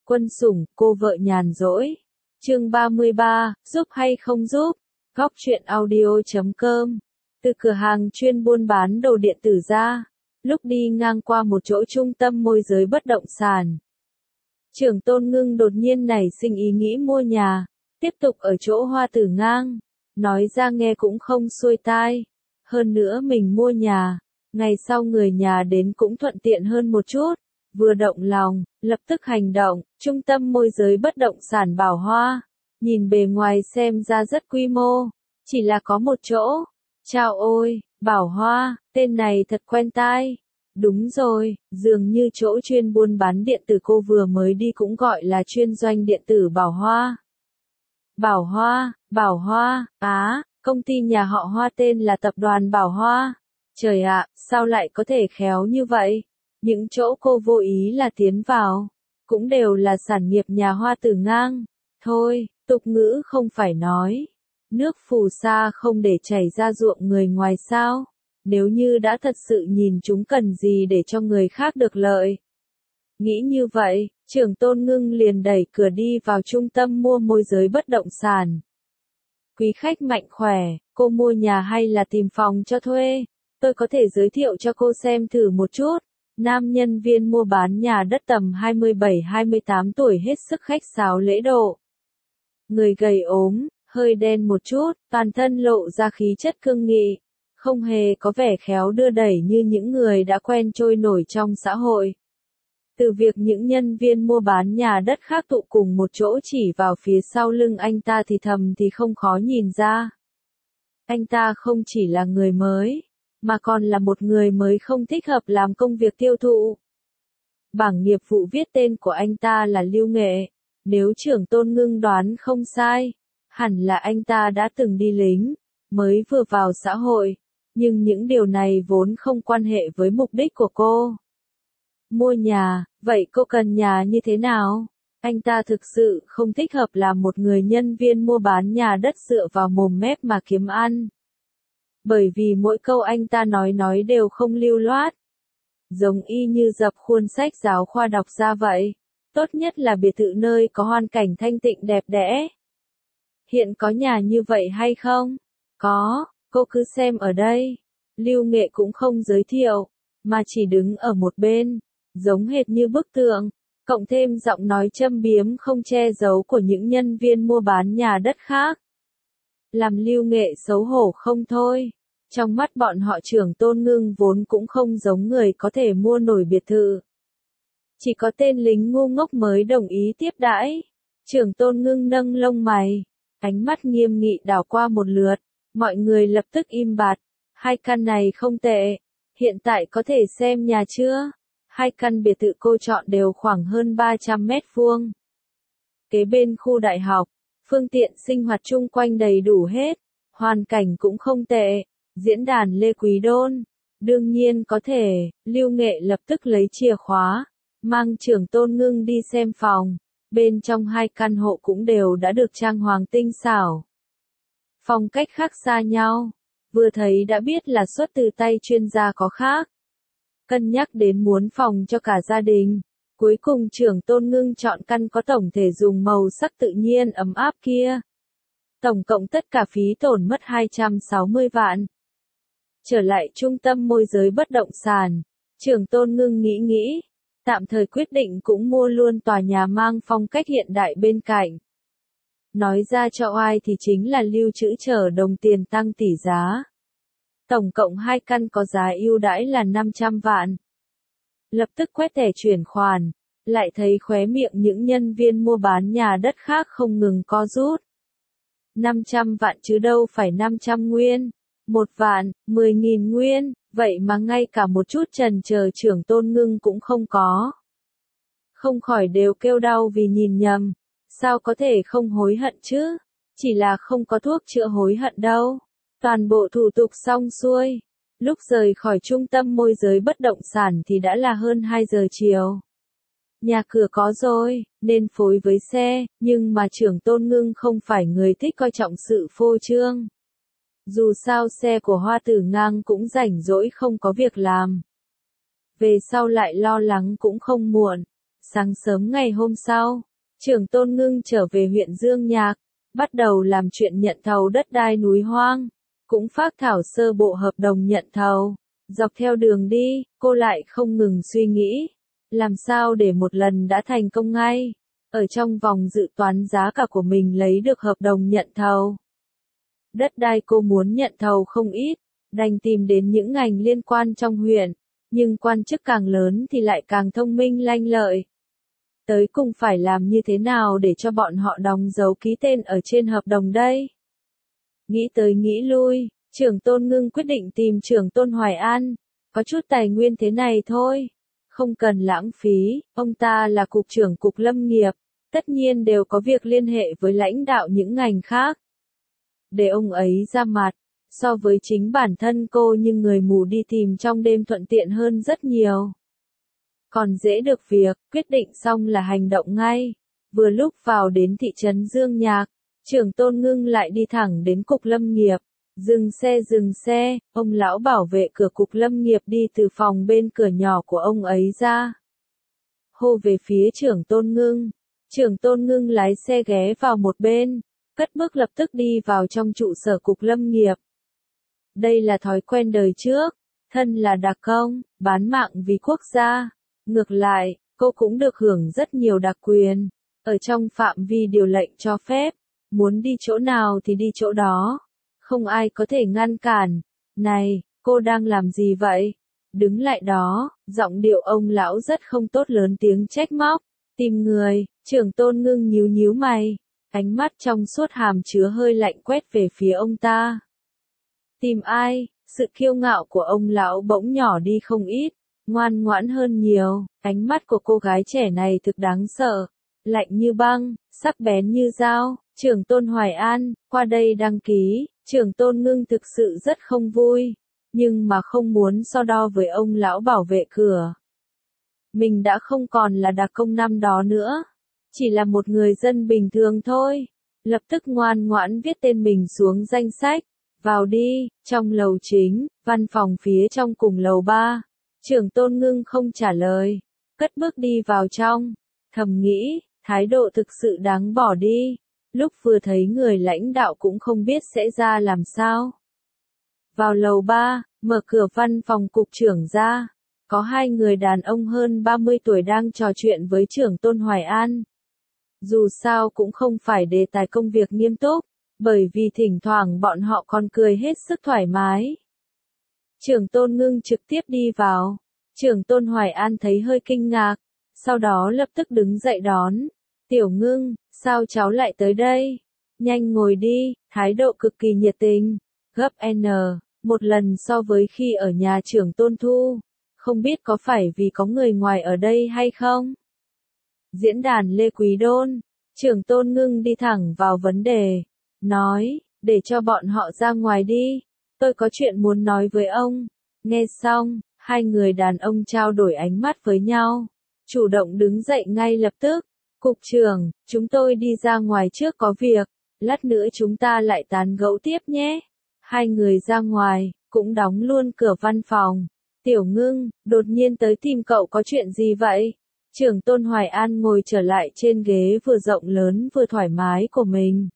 Quân sủng, cô vợ nhàn rỗi. Chương 33, giúp hay không giúp? Góc truyện audio.com. Từ cửa hàng chuyên buôn bán đồ điện tử ra, lúc đi ngang qua một chỗ trung tâm môi giới bất động sản, Trưởng Tôn Ngưng đột nhiên nảy sinh ý nghĩ mua nhà, tiếp tục ở chỗ Hoa Tử Ngang. Nói ra nghe cũng không xuôi tai. Hơn nữa mình mua nhà, ngày sau người nhà đến cũng thuận tiện hơn một chút. Vừa động lòng, lập tức hành động. Trung tâm môi giới bất động sản Bảo Hoa, nhìn bề ngoài xem ra rất quy mô, chỉ là có một chỗ. Chao ôi, Bảo Hoa, tên này thật quen tai. Đúng rồi, dường như chỗ chuyên buôn bán điện tử cô vừa mới đi cũng gọi là chuyên doanh điện tử Bảo Hoa. Bảo Hoa, công ty nhà họ Hoa tên là tập đoàn Bảo Hoa. Trời ạ, sao lại có thể khéo như vậy? Những chỗ cô vô ý là tiến vào, cũng đều là sản nghiệp nhà Hoa Tử Ngang. Thôi, tục ngữ không phải nói, nước phù sa không để chảy ra ruộng người ngoài sao? Nếu như đã thật sự nhìn chúng cần gì để cho người khác được lợi. Nghĩ như vậy, Trưởng Tôn Ngưng liền đẩy cửa đi vào trung tâm mua môi giới bất động sản. Quý khách mạnh khỏe, cô mua nhà hay là tìm phòng cho thuê? Tôi có thể giới thiệu cho cô xem thử một chút. Nam nhân viên mua bán nhà đất tầm 27-28 tuổi hết sức khách sáo lễ độ. Người gầy ốm, hơi đen một chút, toàn thân lộ ra khí chất cương nghị, không hề có vẻ khéo đưa đẩy như những người đã quen trôi nổi trong xã hội. Từ việc những nhân viên mua bán nhà đất khác tụ cùng một chỗ chỉ vào phía sau lưng anh ta thì thầm thì không khó nhìn ra. Anh ta không chỉ là người mới, mà còn là một người mới không thích hợp làm công việc tiêu thụ. Bảng nghiệp vụ viết tên của anh ta là Lưu Nghệ, nếu Trưởng Tôn Ngưng đoán không sai, hẳn là anh ta đã từng đi lính, mới vừa vào xã hội, nhưng những điều này vốn không quan hệ với mục đích của cô. Mua nhà, vậy cô cần nhà như thế nào? Anh ta thực sự không thích hợp làm một người nhân viên mua bán nhà đất dựa vào mồm mép mà kiếm ăn. Bởi vì mỗi câu anh ta nói đều không lưu loát. Giống y như dập khuôn sách giáo khoa đọc ra vậy. Tốt nhất là biệt thự nơi có hoàn cảnh thanh tịnh đẹp đẽ. Hiện có nhà như vậy hay không? Có, cô cứ xem ở đây. Lưu Nghệ cũng không giới thiệu, mà chỉ đứng ở một bên, giống hệt như bức tượng, cộng thêm giọng nói châm biếm không che giấu của những nhân viên mua bán nhà đất khác. Làm Lưu Nghệ xấu hổ không thôi. Trong mắt bọn họ Trưởng Tôn Ngưng vốn cũng không giống người có thể mua nổi biệt thự. Chỉ có tên lính ngu ngốc mới đồng ý tiếp đãi. Trưởng Tôn Ngưng nâng lông mày, ánh mắt nghiêm nghị đảo qua một lượt, mọi người lập tức im bặt. Hai căn này không tệ, hiện tại có thể xem nhà chưa? Hai căn biệt thự cô chọn đều khoảng hơn 300 mét vuông. Kế bên khu đại học, phương tiện sinh hoạt chung quanh đầy đủ hết, hoàn cảnh cũng không tệ. Diễn đàn Lê Quý Đôn, đương nhiên có thể. Lưu Nghệ lập tức lấy chìa khóa, mang Trưởng Tôn Ngưng đi xem phòng. Bên trong hai căn hộ cũng đều đã được trang hoàng tinh xảo. Phong cách khác xa nhau, vừa thấy đã biết là xuất từ tay chuyên gia có khác. Cân nhắc đến muốn phòng cho cả gia đình, cuối cùng Trưởng Tôn Ngưng chọn căn có tổng thể dùng màu sắc tự nhiên ấm áp kia. Tổng cộng tất cả phí tổn mất 260 vạn. Trở lại trung tâm môi giới bất động sản, Trưởng Tôn Ngưng nghĩ, tạm thời quyết định cũng mua luôn tòa nhà mang phong cách hiện đại bên cạnh. Nói ra cho ai thì chính là lưu trữ chờ đồng tiền tăng tỷ giá. Tổng cộng hai căn có giá ưu đãi là 500 vạn. Lập tức quét thẻ chuyển khoản, lại thấy khóe miệng những nhân viên mua bán nhà đất khác không ngừng co rút. 500 vạn chứ đâu phải 500 nguyên. 1 vạn, 10.000 nguyên, vậy mà ngay cả một chút chần chờ Trưởng Tôn Ngưng cũng không có. Không khỏi đều kêu đau vì nhìn nhầm, sao có thể không hối hận chứ? Chỉ là không có thuốc chữa hối hận đâu. Toàn bộ thủ tục xong xuôi. Lúc rời khỏi trung tâm môi giới bất động sản thì đã là hơn 2 giờ chiều. Nhà cửa có rồi, nên phối với xe, nhưng mà Trưởng Tôn Ngưng không phải người thích coi trọng sự phô trương. Dù sao xe của Hoa Tử Ngang cũng rảnh rỗi không có việc làm. Về sau lại lo lắng cũng không muộn. Sáng sớm ngày hôm sau, Trưởng Tôn Ngưng trở về huyện Dương Nhạc, bắt đầu làm chuyện nhận thầu đất đai núi hoang, cũng phác thảo sơ bộ hợp đồng nhận thầu. Dọc theo đường đi, cô lại không ngừng suy nghĩ, làm sao để một lần đã thành công ngay, ở trong vòng dự toán giá cả của mình lấy được hợp đồng nhận thầu. Đất đai cô muốn nhận thầu không ít, đành tìm đến những ngành liên quan trong huyện, nhưng quan chức càng lớn thì lại càng thông minh lanh lợi. Tới cùng phải làm như thế nào để cho bọn họ đóng dấu ký tên ở trên hợp đồng đây? Nghĩ tới nghĩ lui, Trưởng Tôn Ngưng quyết định tìm Trưởng Tôn Hoài An, có chút tài nguyên thế này thôi, không cần lãng phí, ông ta là cục trưởng cục lâm nghiệp, tất nhiên đều có việc liên hệ với lãnh đạo những ngành khác. Để ông ấy ra mặt, so với chính bản thân cô nhưng người mù đi tìm trong đêm thuận tiện hơn rất nhiều. Còn dễ được việc, quyết định xong là hành động ngay. Vừa lúc vào đến thị trấn Dương Nhạc, Trưởng Tôn Ngưng lại đi thẳng đến cục lâm nghiệp. Dừng xe, ông lão bảo vệ cửa cục lâm nghiệp đi từ phòng bên cửa nhỏ của ông ấy ra. Hô về phía Trưởng Tôn Ngưng. Trưởng Tôn Ngưng lái xe ghé vào một bên, cất bước lập tức đi vào trong trụ sở cục lâm nghiệp. Đây là thói quen đời trước, thân là đặc công, bán mạng vì quốc gia. Ngược lại, cô cũng được hưởng rất nhiều đặc quyền, ở trong phạm vi điều lệnh cho phép, muốn đi chỗ nào thì đi chỗ đó, không ai có thể ngăn cản. Này, cô đang làm gì vậy? Đứng lại đó, giọng điệu ông lão rất không tốt lớn tiếng trách móc, tìm người. Trưởng Tôn Ngưng nhíu nhíu mày, ánh mắt trong suốt hàm chứa hơi lạnh quét về phía ông ta. Tìm ai? Sự kiêu ngạo của ông lão bỗng nhỏ đi không ít, ngoan ngoãn hơn nhiều, ánh mắt của cô gái trẻ này thực đáng sợ, lạnh như băng, sắc bén như dao. Trưởng Tôn Hoài An, qua đây đăng ký. Trưởng Tôn Ngưng thực sự rất không vui, nhưng mà không muốn so đo với ông lão bảo vệ cửa. Mình đã không còn là đặc công năm đó nữa, chỉ là một người dân bình thường thôi. Lập tức ngoan ngoãn viết tên mình xuống danh sách. Vào đi. Trong lầu chính, văn phòng phía trong cùng lầu 3. Trưởng Tôn Ngưng không trả lời, cất bước đi vào trong, thầm nghĩ, thái độ thực sự đáng bỏ đi. Lúc vừa thấy người lãnh đạo cũng không biết sẽ ra làm sao. Vào lầu 3, mở cửa văn phòng cục trưởng ra, có hai người đàn ông hơn 30 tuổi đang trò chuyện với Trưởng Tôn Hoài An. Dù sao cũng không phải đề tài công việc nghiêm túc, bởi vì thỉnh thoảng bọn họ còn cười hết sức thoải mái. Trưởng Tôn Ngưng trực tiếp đi vào. Trưởng Tôn Hoài An thấy hơi kinh ngạc, sau đó lập tức đứng dậy đón. Tiểu Ngưng, sao cháu lại tới đây? Nhanh ngồi đi, thái độ cực kỳ nhiệt tình, gấp N, một lần so với khi ở nhà Trưởng Tôn Thu. Không biết có phải vì có người ngoài ở đây hay không? Diễn đàn Lê Quý Đôn. Trưởng Tôn Ngưng đi thẳng vào vấn đề, nói, để cho bọn họ ra ngoài đi, tôi có chuyện muốn nói với ông. Nghe xong, hai người đàn ông trao đổi ánh mắt với nhau, chủ động đứng dậy ngay lập tức. Cục trưởng, chúng tôi đi ra ngoài trước có việc, lát nữa chúng ta lại tán gẫu tiếp nhé. Hai người ra ngoài, cũng đóng luôn cửa văn phòng. Tiểu Ngưng, đột nhiên tới tìm cậu có chuyện gì vậy? Trưởng Tôn Hoài An ngồi trở lại trên ghế vừa rộng lớn vừa thoải mái của mình.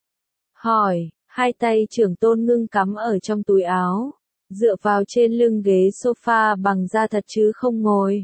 Hỏi, hai tay Trưởng Tôn Ngưng cắm ở trong túi áo, dựa vào trên lưng ghế sofa bằng da thật chứ không ngồi.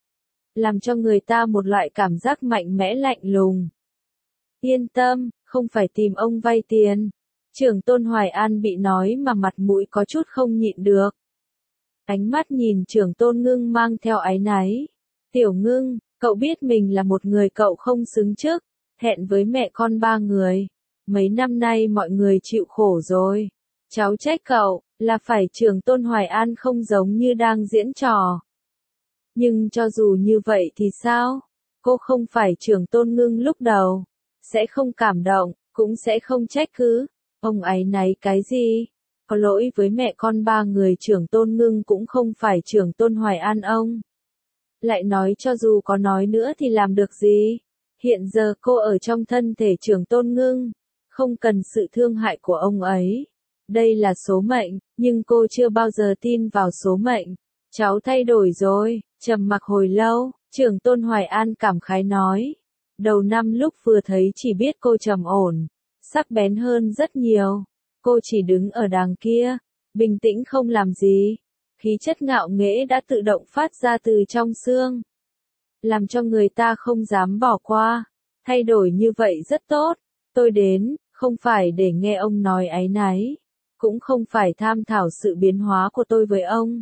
Làm cho người ta một loại cảm giác mạnh mẽ lạnh lùng. Yên tâm, không phải tìm ông vay tiền. Trưởng Tôn Hoài An bị nói mà mặt mũi có chút không nhịn được. Ánh mắt nhìn Trưởng Tôn Ngưng mang theo áy náy. Tiểu Ngưng, cậu biết mình là một người cậu không xứng trước, hẹn với mẹ con ba người. Mấy năm nay mọi người chịu khổ rồi. Cháu trách cậu, là phải Trưởng Tôn Hoài An không giống như đang diễn trò. Nhưng cho dù như vậy thì sao? Cô không phải Trưởng Tôn Ngưng lúc đầu, sẽ không cảm động, cũng sẽ không trách cứ. Ông áy náy cái gì? Có lỗi với mẹ con ba người Trưởng Tôn Ngưng cũng không phải Trưởng Tôn Hoài An ông. Lại nói cho dù có nói nữa thì làm được gì? Hiện giờ cô ở trong thân thể Trưởng Tôn Ngưng, không cần sự thương hại của ông ấy. Đây là số mệnh, nhưng cô chưa bao giờ tin vào số mệnh. Cháu thay đổi rồi. Trầm mặc hồi lâu, Trưởng tôn Hoài An cảm khái nói. Đầu năm lúc vừa thấy chỉ biết cô trầm ổn, sắc bén hơn rất nhiều. Cô chỉ đứng ở đàng kia, bình tĩnh không làm gì. Khí chất ngạo nghễ đã tự động phát ra từ trong xương, làm cho người ta không dám bỏ qua. Thay đổi như vậy rất tốt. Tôi đến, không phải để nghe ông nói áy náy, cũng không phải tham thảo sự biến hóa của tôi với ông.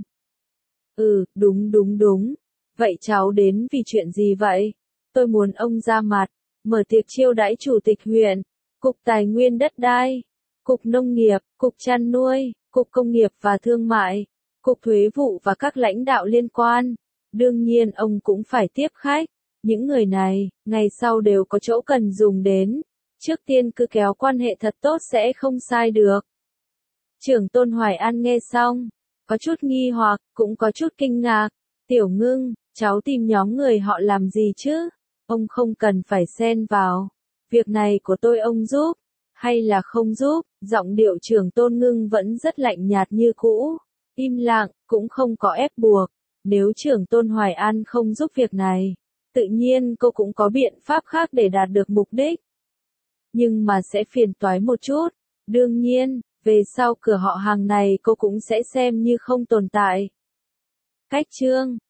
Đúng. Vậy cháu đến vì chuyện gì vậy? Tôi muốn ông ra mặt, mở tiệc chiêu đãi chủ tịch huyện, cục tài nguyên đất đai, cục nông nghiệp, cục chăn nuôi, cục công nghiệp và thương mại, cục thuế vụ và các lãnh đạo liên quan. Đương nhiên ông cũng phải tiếp khách. Những người này, ngày sau đều có chỗ cần dùng đến. Trước tiên cứ kéo quan hệ thật tốt sẽ không sai được. Trưởng tôn Hoài An nghe xong, có chút nghi hoặc, cũng có chút kinh ngạc. Tiểu Ngưng, cháu tìm nhóm người họ làm gì chứ? Ông không cần phải xen vào. Việc này của tôi ông giúp, hay là không giúp? Giọng điệu trưởng tôn Ngưng vẫn rất lạnh nhạt như cũ. Im lặng, cũng không có ép buộc. Nếu trưởng tôn Hoài An không giúp việc này, tự nhiên cô cũng có biện pháp khác để đạt được mục đích. Nhưng mà sẽ phiền toái một chút. Đương nhiên, về sau cửa họ hàng này cô cũng sẽ xem như không tồn tại. Cách chương